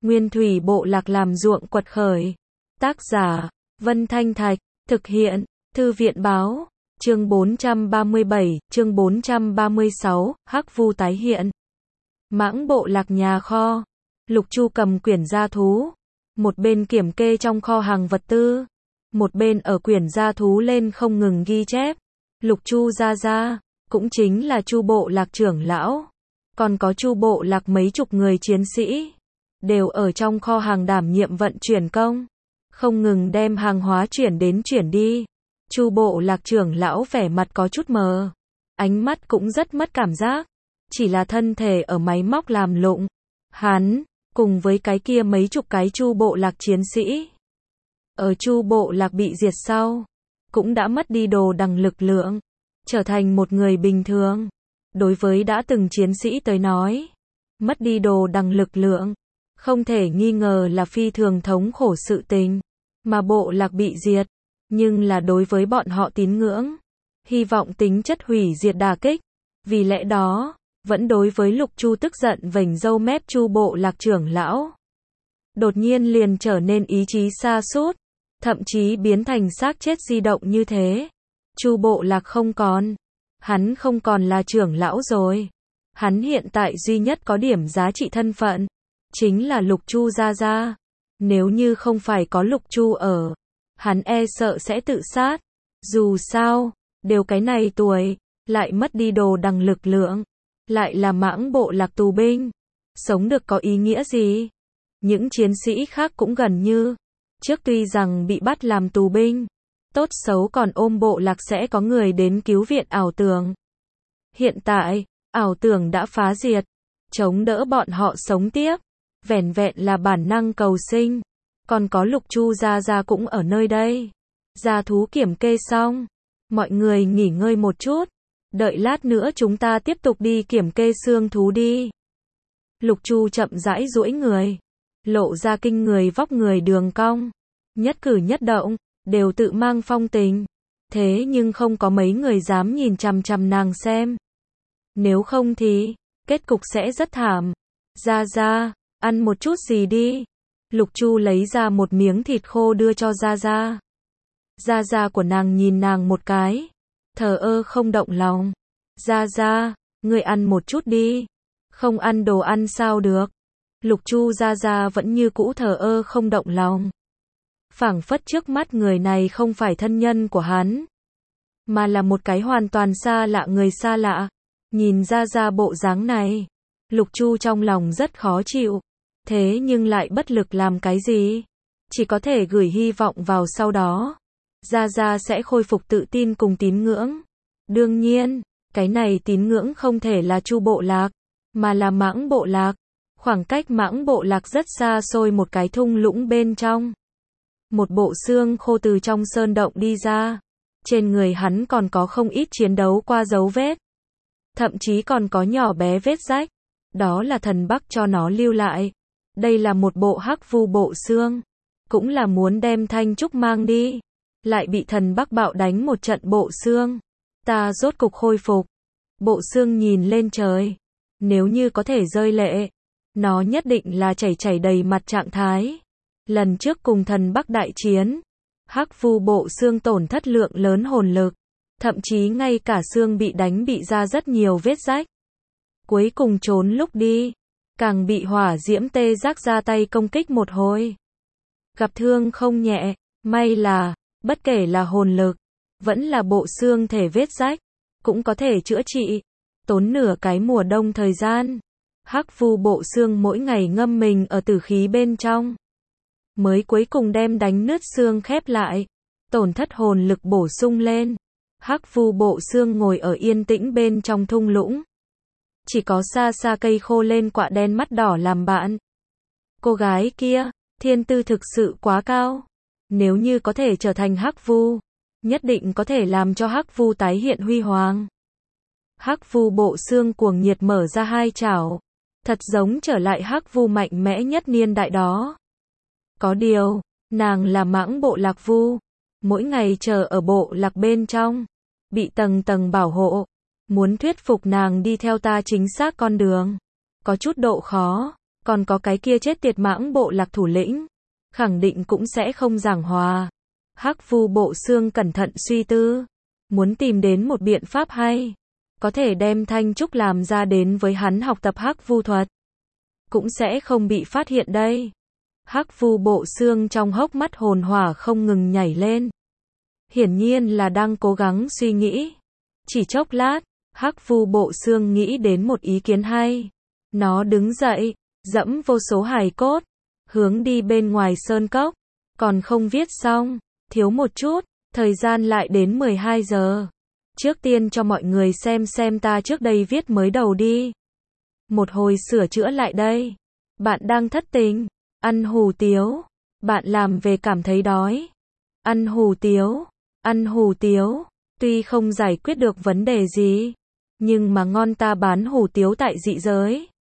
Nguyên thủy bộ lạc làm ruộng quật khởi. Tác giả, Vân Thanh Thạch, thực hiện, Thư viện báo, chương 437, chương 436, Hắc Vu tái hiện. Mãng bộ lạc nhà kho. Lục Chu cầm quyển gia thú, một bên kiểm kê trong kho hàng vật tư, một bên ở quyển gia thú lên không ngừng ghi chép. Lục Chu gia, cũng chính là Chu bộ lạc trưởng lão, còn có Chu bộ lạc mấy chục người chiến sĩ, đều ở trong kho hàng đảm nhiệm vận chuyển công, không ngừng đem hàng hóa chuyển đến chuyển đi. Chu bộ lạc trưởng lão vẻ mặt có chút mờ, ánh mắt cũng rất mất cảm giác, chỉ là thân thể ở máy móc làm lụng. Hắn, cùng với cái kia mấy chục cái Chu bộ lạc chiến sĩ, ở Chu bộ lạc bị diệt sau, cũng đã mất đi đồ đằng lực lượng, trở thành một người bình thường. Đối với đã từng chiến sĩ tới nói, mất đi đồ đằng lực lượng, không thể nghi ngờ là phi thường thống khổ sự tình, mà bộ lạc bị diệt, nhưng là đối với bọn họ tín ngưỡng, hy vọng tính chất hủy diệt đả kích. Vì lẽ đó, vẫn đối với Lục Chu tức giận vểnh râu mép Chu bộ lạc trưởng lão, đột nhiên liền trở nên ý chí sa sút, thậm chí biến thành xác chết di động như thế. Chu bộ lạc không còn, hắn không còn là trưởng lão rồi. Hắn hiện tại duy nhất có điểm giá trị thân phận, chính là Lục Chu gia. Nếu như không phải có Lục Chu ở, hắn e sợ sẽ tự sát. Dù sao, đều cái này tuổi, lại mất đi đồ đằng lực lượng, lại là mãng bộ lạc tù binh, sống được có ý nghĩa gì? Những chiến sĩ khác cũng gần như trước, tuy rằng bị bắt làm tù binh, tốt xấu còn ôm bộ lạc sẽ có người đến cứu viện ảo tưởng. Hiện tại, ảo tưởng đã phá diệt, chống đỡ bọn họ sống tiếp, vẻn vẹn là bản năng cầu sinh. Còn có Lục Chu gia cũng ở nơi đây. Gia thú kiểm kê xong, mọi người nghỉ ngơi một chút, đợi lát nữa chúng ta tiếp tục đi kiểm kê xương thú đi. Lục Chu chậm rãi duỗi người, lộ ra kinh người vóc người đường cong, nhất cử nhất động đều tự mang phong tình, thế nhưng không có mấy người dám nhìn chằm chằm nàng xem. Nếu không thì, kết cục sẽ rất thảm. Gia, ăn một chút gì đi. Lục Chu lấy ra một miếng thịt khô đưa cho Gia. Gia của nàng nhìn nàng một cái, thờ ơ không động lòng. Gia, ngươi ăn một chút đi. Không ăn đồ ăn sao được. Lục Chu Gia vẫn như cũ thờ ơ không động lòng, phảng phất trước mắt người này không phải thân nhân của hắn, mà là một cái hoàn toàn xa lạ người xa lạ. Nhìn Gia bộ dáng này, Lục Chu trong lòng rất khó chịu, thế nhưng lại bất lực làm cái gì, chỉ có thể gửi hy vọng vào sau đó Gia sẽ khôi phục tự tin cùng tín ngưỡng. Đương nhiên, cái này tín ngưỡng không thể là Chu bộ lạc, mà là mãng bộ lạc. Khoảng cách mãng bộ lạc rất xa xôi một cái thung lũng bên trong. Một bộ xương khô từ trong sơn động đi ra. Trên người hắn còn có không ít chiến đấu qua dấu vết, thậm chí còn có nhỏ bé vết rách. Đó là thần Bắc cho nó lưu lại. Đây là một bộ Hắc Vu bộ xương, cũng là muốn đem Thanh Trúc mang đi, lại bị thần Bắc bạo đánh một trận bộ xương. Ta rốt cục khôi phục. Bộ xương nhìn lên trời, nếu như có thể rơi lệ, nó nhất định là chảy đầy mặt trạng thái. Lần trước cùng thần Bắc đại chiến, Hắc Vu bộ xương tổn thất lượng lớn hồn lực, thậm chí ngay cả xương bị đánh bị ra rất nhiều vết rách. Cuối cùng trốn lúc đi, càng bị hỏa diễm tê giác ra tay công kích một hồi. Gặp thương không nhẹ, may là, bất kể là hồn lực, vẫn là bộ xương thể vết rách, cũng có thể chữa trị. Tốn nửa cái mùa đông thời gian, Hắc Vu bộ xương mỗi ngày ngâm mình ở tử khí bên trong, mới cuối cùng đem đánh nứt xương khép lại, tổn thất hồn lực bổ sung lên. Hắc Vu bộ xương ngồi ở yên tĩnh bên trong thung lũng, chỉ có xa xa cây khô lên quạ đen mắt đỏ làm bạn. Cô gái kia, thiên tư thực sự quá cao. Nếu như có thể trở thành Hắc Vu, nhất định có thể làm cho Hắc Vu tái hiện huy hoàng. Hắc Vu bộ xương cuồng nhiệt mở ra hai chảo, thật giống trở lại Hắc Vu mạnh mẽ nhất niên đại đó. Có điều, nàng là mãng bộ lạc Vu, mỗi ngày chờ ở bộ lạc bên trong, bị tầng tầng bảo hộ. Muốn thuyết phục nàng đi theo ta chính xác con đường, có chút độ khó. Còn có cái kia chết tiệt mãng bộ lạc thủ lĩnh, khẳng định cũng sẽ không giảng hòa. Hắc Vu Bộ Xương cẩn thận suy tư, muốn tìm đến một biện pháp hay, có thể đem Thanh Trúc làm ra đến với hắn học tập Hắc Vu thuật, cũng sẽ không bị phát hiện đây. Hắc Vu Bộ Xương trong hốc mắt hồn hỏa không ngừng nhảy lên. Hiển nhiên là đang cố gắng suy nghĩ. Chỉ chốc lát, Hắc Vu Bộ Xương nghĩ đến một ý kiến hay. Nó đứng dậy, dẫm vô số hài cốt, hướng đi bên ngoài sơn cốc. Còn không viết xong, thiếu một chút, thời gian lại đến 12 giờ. Trước tiên cho mọi người xem ta trước đây viết mới đầu đi. Một hồi sửa chữa lại đây. Bạn đang thất tình, ăn hủ tiếu. Bạn làm về cảm thấy đói. Ăn hủ tiếu, ăn hủ tiếu. Tuy không giải quyết được vấn đề gì, nhưng mà ngon, ta bán hủ tiếu tại dị giới.